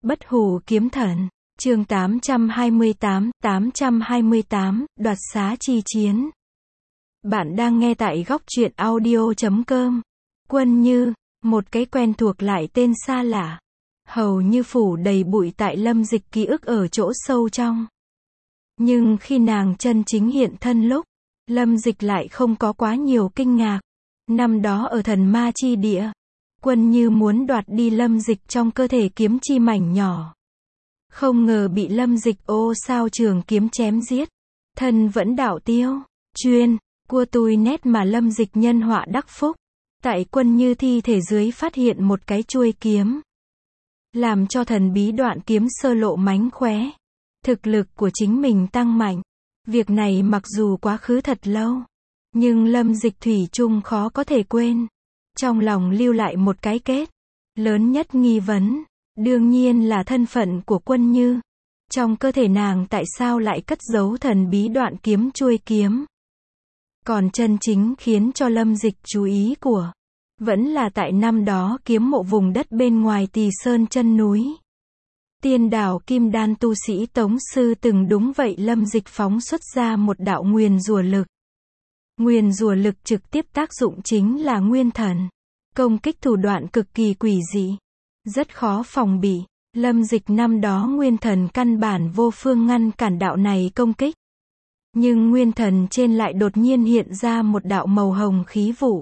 Bất hủ kiếm thần, chương 828, đoạt xá chi chiến. Bạn đang nghe tại góc truyện audio.com. Quân Như, một cái quen thuộc lại tên xa lạ, hầu như phủ đầy bụi tại Lâm Dịch ký ức ở chỗ sâu trong. Nhưng khi nàng chân chính hiện thân lúc, Lâm Dịch lại không có quá nhiều kinh ngạc. Năm đó ở thần ma chi địa, Quân Như muốn đoạt đi Lâm Dịch trong cơ thể kiếm chi mảnh nhỏ. Không ngờ bị Lâm Dịch ô sao trường kiếm chém giết. Thân vẫn đạo tiêu, chuyên, cua tui nét mà Lâm Dịch nhân họa đắc phúc. Tại Quân Như thi thể dưới phát hiện một cái chuôi kiếm. Làm cho thần bí đoạn kiếm sơ lộ mánh khóe. Thực lực của chính mình tăng mạnh. Việc này mặc dù quá khứ thật lâu, nhưng Lâm Dịch thủy chung khó có thể quên. Trong lòng lưu lại một cái kết. Lớn nhất nghi vấn, đương nhiên là thân phận của Quân Như. Trong cơ thể nàng tại sao lại cất giấu thần bí đoạn kiếm chuôi kiếm. Còn chân chính khiến cho Lâm Dịch chú ý của, vẫn là tại năm đó kiếm mộ vùng đất bên ngoài Tỳ Sơn chân núi. Tiên đảo Kim Đan tu sĩ Tống Sư từng đúng vậy Lâm Dịch phóng xuất ra một đạo nguyền rủa lực. Nguyền rủa lực trực tiếp tác dụng chính là nguyên thần. Công kích thủ đoạn cực kỳ quỷ dị, rất khó phòng bị. Lâm Dịch năm đó nguyên thần căn bản vô phương ngăn cản đạo này công kích. Nhưng nguyên thần trên lại đột nhiên hiện ra một đạo màu hồng khí vụ.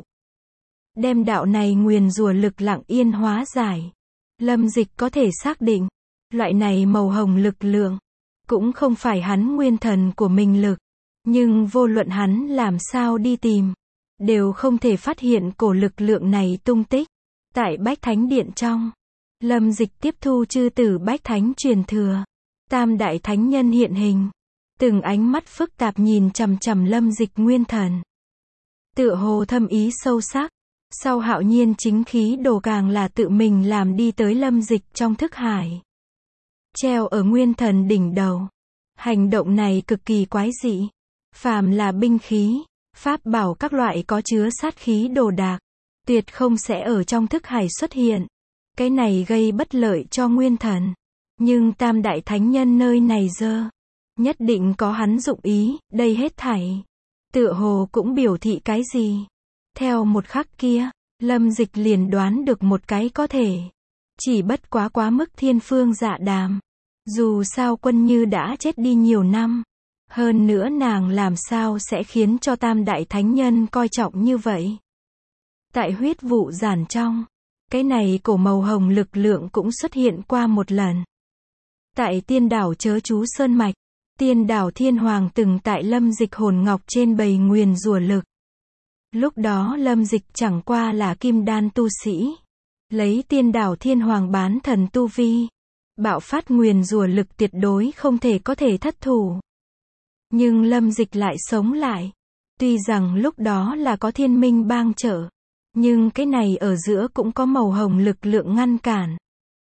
Đem đạo này nguyền rủa lực lặng yên hóa giải. Lâm Dịch có thể xác định, loại này màu hồng lực lượng, cũng không phải hắn nguyên thần của mình lực. Nhưng vô luận hắn làm sao đi tìm, đều không thể phát hiện cổ lực lượng này tung tích. Tại Bách Thánh Điện trong, Lâm Dịch tiếp thu chư tử Bách Thánh truyền thừa. Tam đại thánh nhân hiện hình. Từng ánh mắt phức tạp nhìn chằm chằm Lâm Dịch nguyên thần. Tựa hồ thâm ý sâu sắc. Sau hạo nhiên chính khí đồ càng là tự mình làm đi tới Lâm Dịch trong thức hải. Treo ở nguyên thần đỉnh đầu. Hành động này cực kỳ quái dị. Phàm là binh khí, pháp bảo các loại có chứa sát khí đồ đạc, tuyệt không sẽ ở trong thức hải xuất hiện. Cái này gây bất lợi cho nguyên thần. Nhưng tam đại thánh nhân nơi này nhất định có hắn dụng ý, đây hết thảy. Tựa hồ cũng biểu thị cái gì. Theo một khắc kia, Lâm Dịch liền đoán được một cái có thể. Chỉ bất quá mức thiên phương dạ đàm. Dù sao Quân Như đã chết đi nhiều năm. Hơn nữa nàng làm sao sẽ khiến cho tam đại thánh nhân coi trọng như vậy. Tại huyết vụ giản trong, cái này cổ màu hồng lực lượng cũng xuất hiện qua một lần. Tại tiên đảo Chớ Chú Sơn Mạch, tiên đảo Thiên Hoàng từng tại Lâm Dịch hồn ngọc trên bày nguyền rủa lực. Lúc đó Lâm Dịch chẳng qua là kim đan tu sĩ. Lấy tiên đảo Thiên Hoàng bán thần tu vi. Bạo phát nguyền rủa lực tuyệt đối không thể có thể thất thủ. Nhưng Lâm Dịch lại sống lại. Tuy rằng lúc đó là có thiên minh bang trợ. Nhưng cái này ở giữa cũng có màu hồng lực lượng ngăn cản.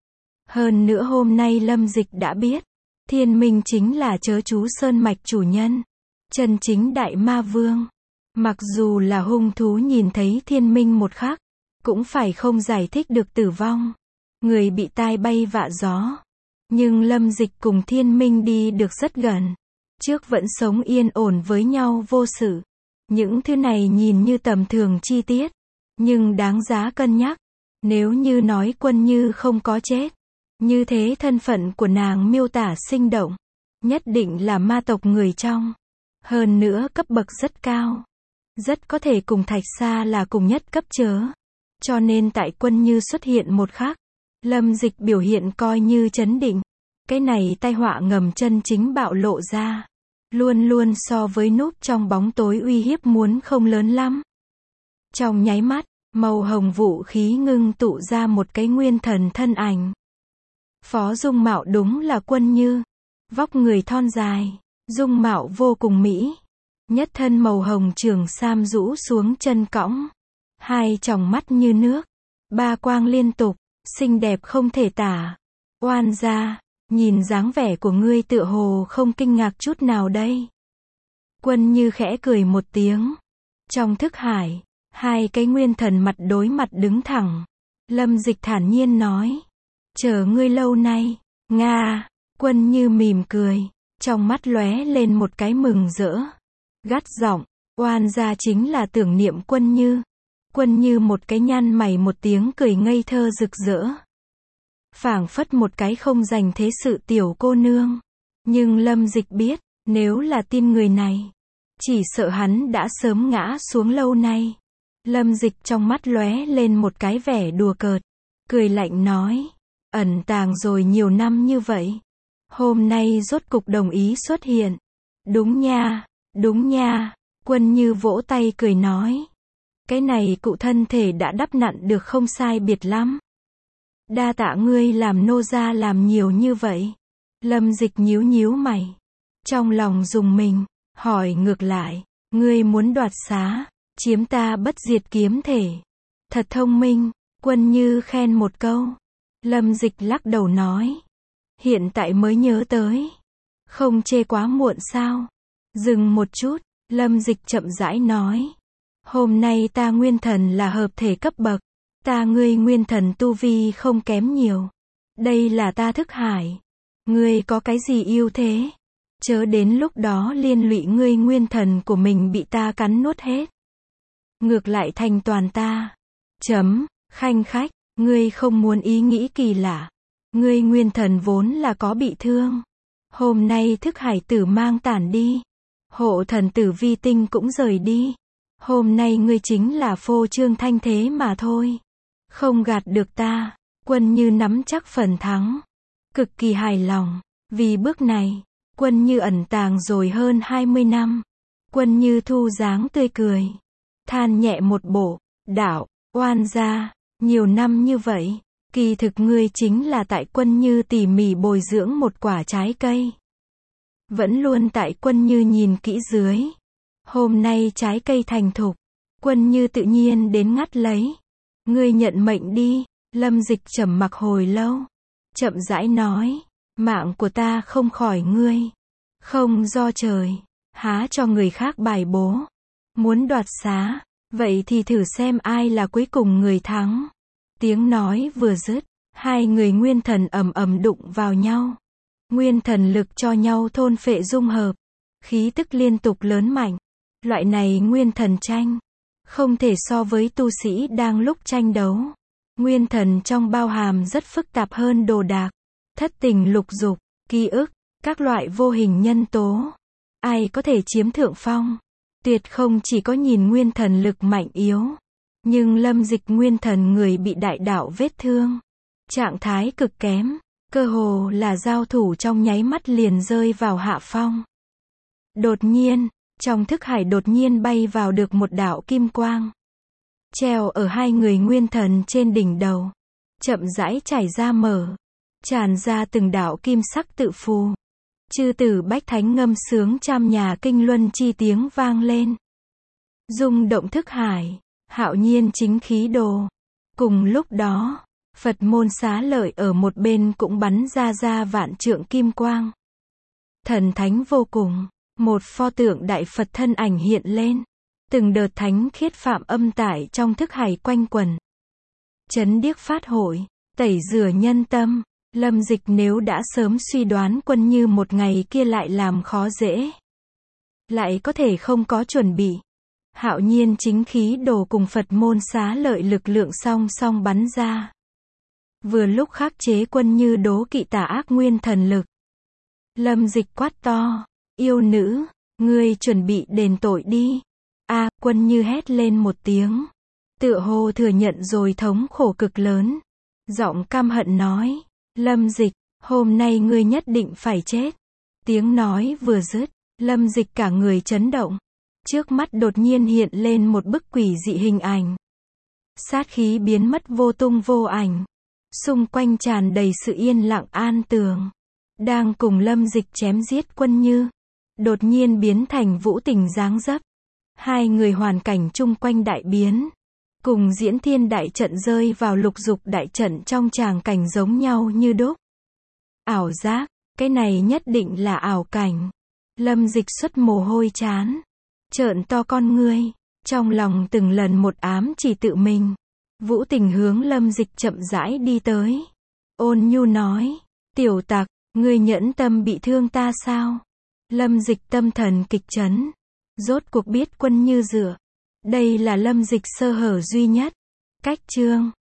Hơn nữa hôm nay Lâm Dịch đã biết. Thiên minh chính là Chớ Chú Sơn Mạch chủ nhân. Chân chính đại ma vương. Mặc dù là hung thú nhìn thấy thiên minh một khắc, cũng phải không giải thích được tử vong. Người bị tai bay vạ gió. Nhưng Lâm Dịch cùng thiên minh đi được rất gần. Trước vẫn sống yên ổn với nhau vô sự. Những thứ này nhìn như tầm thường chi tiết, nhưng đáng giá cân nhắc. Nếu như nói Quân Như không có chết, như thế thân phận của nàng miêu tả sinh động. Nhất định là ma tộc người trong. Hơn nữa cấp bậc rất cao. Rất có thể cùng Thạch Sa là cùng nhất cấp chớ. Cho nên tại Quân Như xuất hiện một khắc, Lâm Dịch biểu hiện coi như trấn định. Cái này tai họa ngầm chân chính bạo lộ ra. Luôn luôn so với núp trong bóng tối uy hiếp muốn không lớn lắm. Trong nháy mắt, màu hồng vũ khí ngưng tụ ra một cái nguyên thần thân ảnh. Phó dung mạo đúng là Quân Như. Vóc người thon dài, dung mạo vô cùng mỹ. Nhất thân màu hồng trường sam rũ xuống chân cõng. Hai tròng mắt như nước. Ba quang liên tục, xinh đẹp không thể tả. Oan gia, nhìn dáng vẻ của ngươi tựa hồ không kinh ngạc chút nào đây. Quân Như khẽ cười một tiếng. Trong thức hải, hai cái nguyên thần mặt đối mặt đứng thẳng. Lâm Dịch thản nhiên nói. Chờ ngươi lâu nay, Nga, Quân Như mỉm cười, trong mắt lóe lên một cái mừng rỡ. Gắt giọng, oan gia chính là tưởng niệm Quân Như. Quân Như một cái nhăn mày một tiếng cười ngây thơ rực rỡ. Phảng phất một cái không dành thế sự tiểu cô nương. Nhưng Lâm Dịch biết, nếu là tin người này, chỉ sợ hắn đã sớm ngã xuống lâu nay. Lâm Dịch trong mắt lóe lên một cái vẻ đùa cợt, cười lạnh nói, ẩn tàng rồi nhiều năm như vậy, hôm nay rốt cục đồng ý xuất hiện. Đúng nha, đúng nha, Quân Như vỗ tay cười nói. Cái này cụ thân thể đã đắp nặn được không sai biệt lắm. Đa tạ ngươi làm nô gia làm nhiều như vậy. Lâm Dịch nhíu nhíu mày, trong lòng rùng mình, hỏi ngược lại, ngươi muốn đoạt xá, chiếm ta bất diệt kiếm thể. Thật thông minh, Quân Như khen một câu. Lâm Dịch lắc đầu nói, hiện tại mới nhớ tới, không chê quá muộn sao? Dừng một chút, Lâm Dịch chậm rãi nói, hôm nay ta nguyên thần là hợp thể cấp bậc, ta ngươi nguyên thần tu vi không kém nhiều. Đây là ta thức hải, ngươi có cái gì ưu thế? Chớ đến lúc đó liên lụy ngươi nguyên thần của mình bị ta cắn nuốt hết. Ngược lại thành toàn ta. Khanh khách, ngươi không muốn ý nghĩ kỳ lạ. Ngươi nguyên thần vốn là có bị thương. Hôm nay thức hải tử mang tản đi. Hộ thần tử vi tinh cũng rời đi. Hôm nay ngươi chính là phô trương thanh thế mà thôi. Không gạt được ta. Quân Như nắm chắc phần thắng. Cực kỳ hài lòng. Vì bước này, Quân Như ẩn tàng rồi hơn 20 năm. Quân Như thu dáng tươi cười. Than nhẹ một bộ, đạo, oan gia, nhiều năm như vậy, kỳ thực ngươi chính là tại Quân Như tỉ mỉ bồi dưỡng một quả trái cây. Vẫn luôn tại Quân Như nhìn kỹ dưới. Hôm nay trái cây thành thục, Quân Như tự nhiên đến ngắt lấy. Ngươi nhận mệnh đi. Lâm Dịch trầm mặc hồi lâu, chậm rãi nói, mạng của ta không khỏi ngươi, không do trời, há cho người khác bài bố. Muốn đoạt xá, vậy thì thử xem ai là cuối cùng người thắng. Tiếng nói vừa dứt, hai người nguyên thần ầm ầm đụng vào nhau. Nguyên thần lực cho nhau thôn phệ dung hợp, khí tức liên tục lớn mạnh. Loại này nguyên thần tranh, không thể so với tu sĩ đang lúc tranh đấu. Nguyên thần trong bao hàm rất phức tạp hơn đồ đạc, thất tình lục dục, ký ức, các loại vô hình nhân tố. Ai có thể chiếm thượng phong? Tuyệt không chỉ có nhìn nguyên thần lực mạnh yếu. Nhưng Lâm Dịch nguyên thần người bị đại đạo vết thương. Trạng thái cực kém, cơ hồ là giao thủ trong nháy mắt liền rơi vào hạ phong. Đột nhiên, trong thức hải đột nhiên bay vào được một đạo kim quang. Treo ở hai người nguyên thần trên đỉnh đầu. Chậm rãi chảy ra mở. Tràn ra từng đạo kim sắc tự phù. Chư tử bách thánh ngâm sướng trăm nhà kinh luân chi tiếng vang lên. Rung động thức hải, hạo nhiên chính khí đồ. Cùng lúc đó, Phật môn Xá Lợi ở một bên cũng bắn ra vạn trượng kim quang. Thần thánh vô cùng, một pho tượng đại Phật thân ảnh hiện lên. Từng đợt thánh khiết phạm âm tải trong thức hải quanh quẩn. Chấn điếc phát hội, tẩy rửa nhân tâm. Lâm Dịch nếu đã sớm suy đoán Quân Như một ngày kia lại làm khó dễ, lại có thể không có chuẩn bị. Hạo nhiên chính khí đồ cùng Phật môn Xá Lợi lực lượng song song bắn ra. Vừa lúc khắc chế Quân Như đố kỵ tà ác nguyên thần lực. Lâm Dịch quát to, yêu nữ, ngươi chuẩn bị đền tội đi. Quân Như hét lên một tiếng. Tựa hồ thừa nhận rồi thống khổ cực lớn. Giọng căm hận nói, Lâm Dịch, hôm nay ngươi nhất định phải chết. Tiếng nói vừa dứt, Lâm Dịch cả người chấn động. Trước mắt đột nhiên hiện lên một bức quỷ dị hình ảnh. Sát khí biến mất vô tung vô ảnh. Xung quanh tràn đầy sự yên lặng an tường. Đang cùng Lâm Dịch chém giết Quân Như, đột nhiên biến thành Vũ Tình dáng dấp. Hai người hoàn cảnh chung quanh đại biến. Cùng Diễn Thiên đại trận rơi vào Lục Dục đại trận trong tràng cảnh giống nhau như đúc. Ảo giác, cái này nhất định là ảo cảnh. Lâm Dịch xuất mồ hôi chán, trợn to con ngươi, trong lòng từng lần một ám chỉ tự mình. Vũ Tình hướng Lâm Dịch chậm rãi đi tới. Ôn nhu nói, Tiểu tặc, ngươi nhẫn tâm bị thương ta sao? Lâm Dịch tâm thần kịch chấn. Rốt cuộc biết Quân Như dựa. Đây là Lâm Dịch sơ hở duy nhất. Cách chương